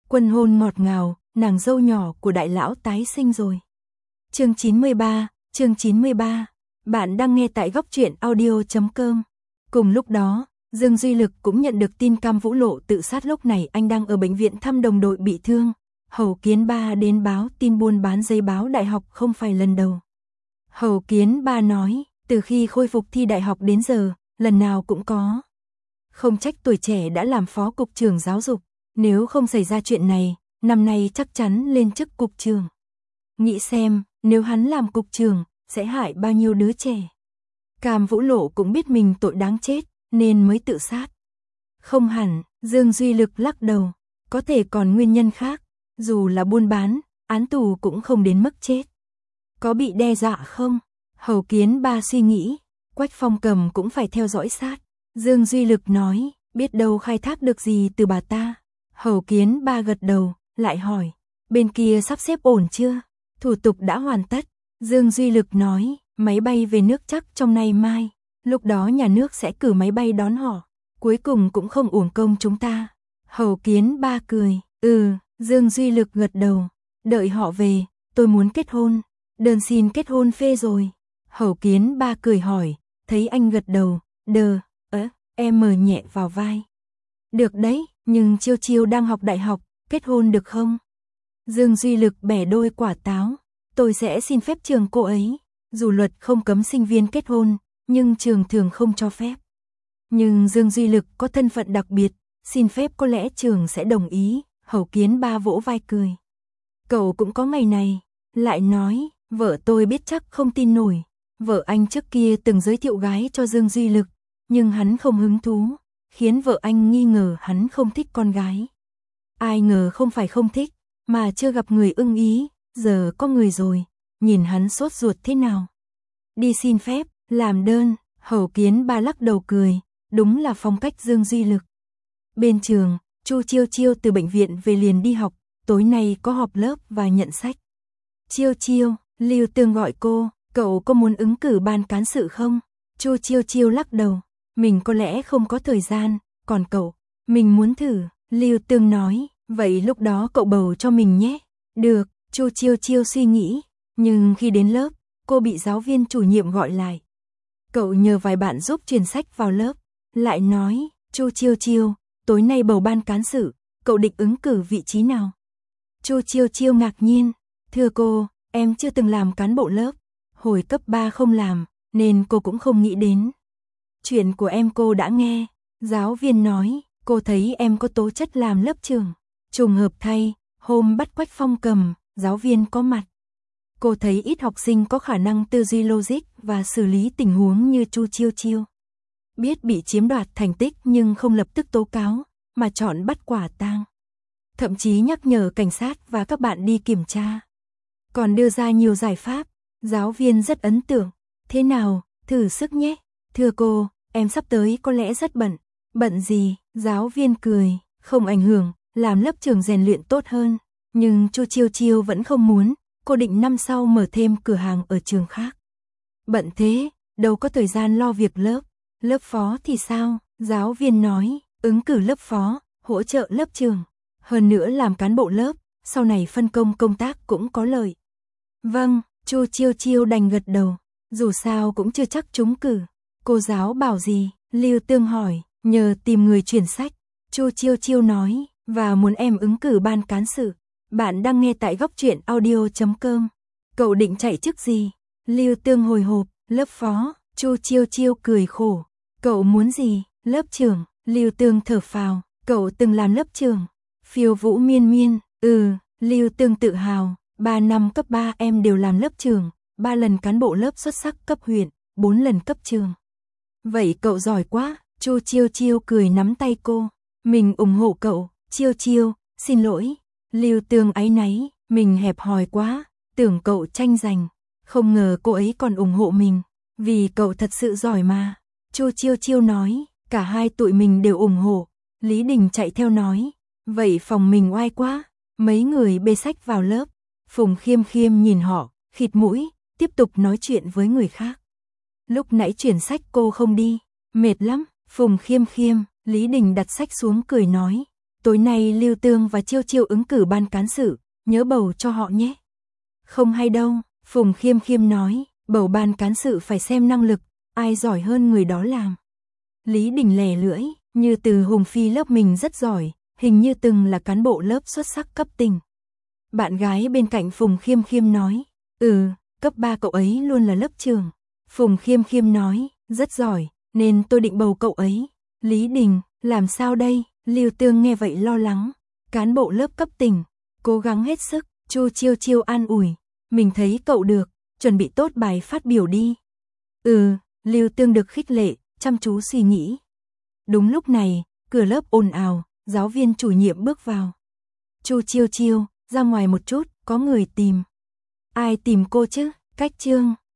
Quân hôn ngọt ngào, nàng dâu nhỏ của đại lão tái sinh rồi. Chương 93. Bạn đang nghe tại góc truyện audio.com. Cùng lúc đó, Dương Duy Lực cũng nhận được tin Cam Vũ Lộ tự sát. Lúc này anh đang ở bệnh viện thăm đồng đội bị thương. Hầu Kiến Ba đến báo tin buôn bán giấy báo đại học không phải lần đầu. Hầu Kiến Ba nói, từ khi khôi phục thi đại học đến giờ, lần nào cũng có. Không trách tuổi trẻ đã làm phó cục trưởng giáo dục, nếu không xảy ra chuyện này, năm nay chắc chắn lên chức cục trưởng. Nghĩ xem, nếu hắn làm cục trưởng, sẽ hại bao nhiêu đứa trẻ. Cam Vũ Lộ cũng biết mình tội đáng chết, nên mới tự sát. Không hẳn, Dương Duy Lực lắc đầu, có thể còn nguyên nhân khác, dù là buôn bán, án tù cũng không đến mức chết. Có bị đe dọa không? Hầu Kiến Ba suy nghĩ, Quách Phong Cầm cũng phải theo dõi sát. Dương Duy Lực nói, biết đâu khai thác được gì từ bà ta. Hầu Kiến Ba gật đầu, lại hỏi, bên kia sắp xếp ổn chưa? Thủ tục đã hoàn tất. Dương Duy Lực nói, máy bay về nước chắc trong nay mai, lúc đó nhà nước sẽ cử máy bay đón họ, cuối cùng cũng không uổng công chúng ta. Hầu Kiến Ba cười, Dương Duy Lực gật đầu, đợi họ về, tôi muốn kết hôn, đơn xin kết hôn phê rồi. Hầu Kiến Ba cười hỏi, thấy anh gật đầu, em mờ nhẹ vào vai. Được đấy, nhưng Chiêu Chiêu đang học đại học, kết hôn được không? Dương Duy Lực bẻ đôi quả táo, tôi sẽ xin phép trường cô ấy, dù luật không cấm sinh viên kết hôn, nhưng trường thường không cho phép. Nhưng Dương Duy Lực có thân phận đặc biệt, xin phép có lẽ trường sẽ đồng ý. Hầu Kiến Ba vỗ vai cười. Cậu cũng có ngày này, lại nói, vợ tôi biết chắc không tin nổi. Vợ anh trước kia từng giới thiệu gái cho Dương Duy Lực, nhưng hắn không hứng thú, khiến vợ anh nghi ngờ hắn không thích con gái. Ai ngờ không phải không thích, mà chưa gặp người ưng ý, giờ có người rồi, nhìn hắn sốt ruột thế nào. Đi xin phép, làm đơn. Hầu Kiến Ba lắc đầu cười, đúng là phong cách Dương Duy Lực. Bên trường, Chu Chiêu Chiêu từ bệnh viện về liền đi học, tối nay có họp lớp và nhận sách. Chiêu Chiêu, Lưu Tương gọi cô, cậu có muốn ứng cử ban cán sự không? Chu Chiêu Chiêu lắc đầu, mình có lẽ không có thời gian, còn cậu, mình muốn thử. Lưu Tương nói, vậy lúc đó cậu bầu cho mình nhé. Được, Chu Chiêu Chiêu suy nghĩ, nhưng khi đến lớp, cô bị giáo viên chủ nhiệm gọi lại. Cậu nhờ vài bạn giúp truyền sách vào lớp, lại nói, Chu Chiêu Chiêu, tối nay bầu ban cán sự, cậu định ứng cử vị trí nào? Chu Chiêu Chiêu ngạc nhiên, thưa cô, em chưa từng làm cán bộ lớp, hồi cấp 3 không làm, nên cô cũng không nghĩ đến. Chuyện của em cô đã nghe, giáo viên nói, cô thấy em có tố chất làm lớp trưởng. Trùng hợp thay, hôm bắt Quách Phong Cầm, giáo viên có mặt. Cô thấy ít học sinh có khả năng tư duy logic và xử lý tình huống như Chu Chiêu Chiêu. Biết bị chiếm đoạt thành tích nhưng không lập tức tố cáo, mà chọn bắt quả tang. Thậm chí nhắc nhở cảnh sát và các bạn đi kiểm tra. Còn đưa ra nhiều giải pháp, giáo viên rất ấn tượng. Thế nào, thử sức nhé. Thưa cô, em sắp tới có lẽ rất bận. Bận gì? Giáo viên cười, không ảnh hưởng, làm lớp trưởng rèn luyện tốt hơn. Nhưng Chu Chiêu Chiêu vẫn không muốn, cô định năm sau mở thêm cửa hàng ở trường khác. Bận thế, đâu có thời gian lo việc lớp. Lớp phó thì sao? Giáo viên nói, ứng cử lớp phó, hỗ trợ lớp trưởng. Hơn nữa làm cán bộ lớp, sau này phân công công tác cũng có lợi. Vâng, Chu Chiêu Chiêu đành gật đầu, dù sao cũng chưa chắc trúng cử. Cô giáo bảo gì? Lưu Tương hỏi, nhờ tìm người chuyển sách. Chu Chiêu Chiêu nói, và muốn em ứng cử ban cán sự. Bạn đang nghe tại góc truyện audio.com. Cậu định chạy chức gì? Lưu Tương hồi hộp, lớp phó. Chu Chiêu Chiêu cười khổ, cậu muốn gì? Lớp trưởng. Lưu Tương thở phào, cậu từng làm lớp trưởng. Phiêu Vũ miên miên, Lưu Tương tự hào, 3 năm cấp 3 em đều làm lớp trưởng, 3 lần cán bộ lớp xuất sắc cấp huyện, 4 lần cấp trường. Vậy cậu giỏi quá. Chu Chiêu Chiêu cười nắm tay cô, mình ủng hộ cậu. Chiêu Chiêu, xin lỗi. Lưu Tương áy náy, mình hẹp hòi quá, tưởng cậu tranh giành, không ngờ cô ấy còn ủng hộ mình, vì cậu thật sự giỏi mà. Chu Chiêu Chiêu nói, cả hai tụi mình đều ủng hộ. Lý Đình chạy theo nói, vậy phòng mình oai quá. Mấy người bê sách vào lớp, Phùng Khiêm Khiêm nhìn họ, khịt mũi, tiếp tục nói chuyện với người khác. Lúc nãy chuyển sách cô không đi, mệt lắm. Phùng Khiêm Khiêm, Lý Đình đặt sách xuống cười nói, tối nay Lưu Tương và Chiêu Chiêu ứng cử ban cán sự, nhớ bầu cho họ nhé. Không hay đâu, Phùng Khiêm Khiêm nói, bầu ban cán sự phải xem năng lực, ai giỏi hơn người đó làm. Lý Đình lè lưỡi, Như Từ Hùng Phi lớp mình rất giỏi, hình như từng là cán bộ lớp xuất sắc cấp tỉnh. Bạn gái bên cạnh Phùng Khiêm Khiêm nói, cấp 3 cậu ấy luôn là lớp trưởng. Phùng Khiêm Khiêm nói, rất giỏi, nên tôi định bầu cậu ấy. Lý Đình, làm sao đây? Lưu Tương nghe vậy lo lắng. Cán bộ lớp cấp tỉnh, cố gắng hết sức. Chu Chiêu Chiêu an ủi, mình thấy cậu được, chuẩn bị tốt bài phát biểu đi. Lưu Tương được khích lệ, chăm chú suy nghĩ. Đúng lúc này, cửa lớp ồn ào, giáo viên chủ nhiệm bước vào. Chu Chiêu Chiêu, ra ngoài một chút, có người tìm. Ai tìm cô chứ? Cách Trương,